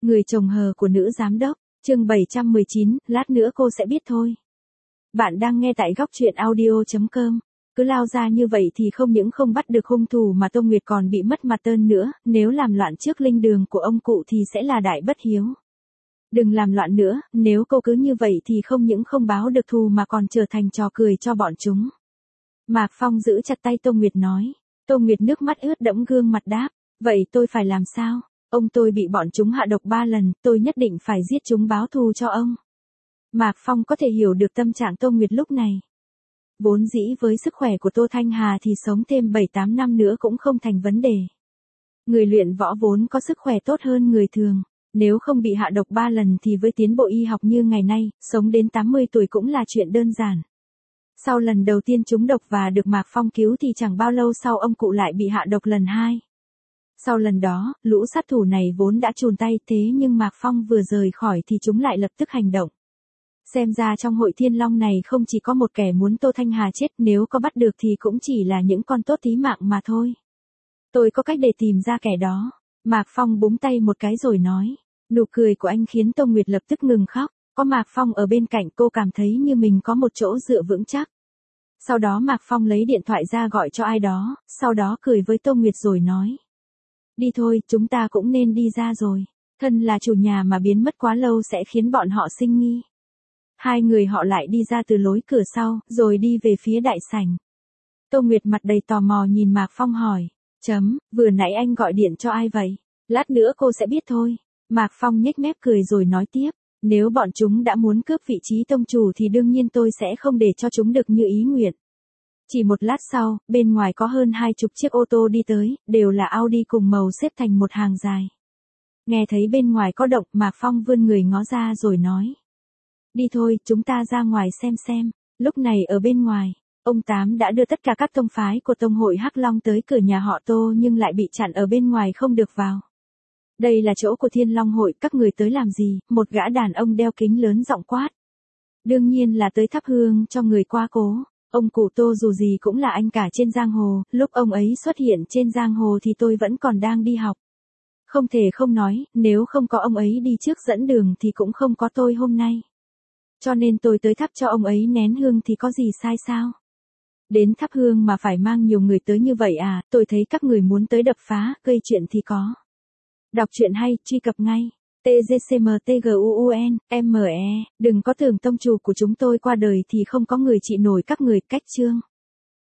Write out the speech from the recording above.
Người chồng hờ của nữ giám đốc, chương 719, lát nữa cô sẽ biết thôi. Bạn đang nghe tại góc truyện audio.com. Cứ lao ra như vậy thì không những không bắt được hung thủ mà Tô Nguyệt còn bị mất mặt tơn nữa, nếu làm loạn trước linh đường của ông cụ thì sẽ là đại bất hiếu. Đừng làm loạn nữa, nếu cô cứ như vậy thì không những không báo được thù mà còn trở thành trò cười cho bọn chúng. Mạc Phong giữ chặt tay Tô Nguyệt nói. Tô Nguyệt nước mắt ướt đẫm gương mặt đáp, vậy tôi phải làm sao? Ông tôi bị bọn chúng hạ độc 3 lần, tôi nhất định phải giết chúng báo thù cho ông. Mạc Phong có thể hiểu được tâm trạng Tô Nguyệt lúc này. Vốn dĩ với sức khỏe của Tô Thanh Hà thì sống thêm 7-8 năm nữa cũng không thành vấn đề. Người luyện võ vốn có sức khỏe tốt hơn người thường, nếu không bị hạ độc 3 lần thì với tiến bộ y học như ngày nay, sống đến 80 tuổi cũng là chuyện đơn giản. Sau lần đầu tiên trúng độc và được Mạc Phong cứu thì chẳng bao lâu sau ông cụ lại bị hạ độc lần 2. Sau lần đó, lũ sát thủ này vốn đã chùn tay thế nhưng Mạc Phong vừa rời khỏi thì chúng lại lập tức hành động. Xem ra trong hội Thiên Long này không chỉ có một kẻ muốn Tô Thanh Hà chết, nếu có bắt được thì cũng chỉ là những con tốt tí mạng mà thôi. Tôi có cách để tìm ra kẻ đó. Mạc Phong búng tay một cái rồi nói. Nụ cười của anh khiến Tô Nguyệt lập tức ngừng khóc. Có Mạc Phong ở bên cạnh cô cảm thấy như mình có một chỗ dựa vững chắc. Sau đó Mạc Phong lấy điện thoại ra gọi cho ai đó, sau đó cười với Tô Nguyệt rồi nói. Đi thôi, chúng ta cũng nên đi ra rồi. Thân là chủ nhà mà biến mất quá lâu sẽ khiến bọn họ sinh nghi. Hai người họ lại đi ra từ lối cửa sau, rồi đi về phía đại sảnh. Tô Nguyệt mặt đầy tò mò nhìn Mạc Phong hỏi. Vừa nãy anh gọi điện cho ai vậy? Lát nữa cô sẽ biết thôi. Mạc Phong nhếch mép cười rồi nói tiếp. Nếu bọn chúng đã muốn cướp vị trí tông chủ thì đương nhiên tôi sẽ không để cho chúng được như ý nguyện. Chỉ một lát sau, bên ngoài có hơn 20 chiếc ô tô đi tới, đều là Audi cùng màu xếp thành một hàng dài. Nghe thấy bên ngoài có động, Mạc Phong vươn người ngó ra rồi nói. Đi thôi, chúng ta ra ngoài xem. Lúc này ở bên ngoài, ông Tám đã đưa tất cả các tông phái của tông hội Hắc Long tới cửa nhà họ Tô nhưng lại bị chặn ở bên ngoài không được vào. Đây là chỗ của Thiên Long hội, các người tới làm gì? Một gã đàn ông đeo kính lớn giọng quát. Đương nhiên là tới thắp hương cho người qua cố. Ông cụ Tô dù gì cũng là anh cả trên giang hồ, lúc ông ấy xuất hiện trên giang hồ thì tôi vẫn còn đang đi học. Không thể không nói, nếu không có ông ấy đi trước dẫn đường thì cũng không có tôi hôm nay. Cho nên tôi tới thắp cho ông ấy nén hương thì có gì sai sao? Đến thắp hương mà phải mang nhiều người tới như vậy à, tôi thấy các người muốn tới đập phá, gây chuyện thì có. Đọc truyện hay, truy cập ngay. TGCMTGUUN, ME, đừng có tưởng tông chủ của chúng tôi qua đời thì không có người trị nổi các người, cách chương.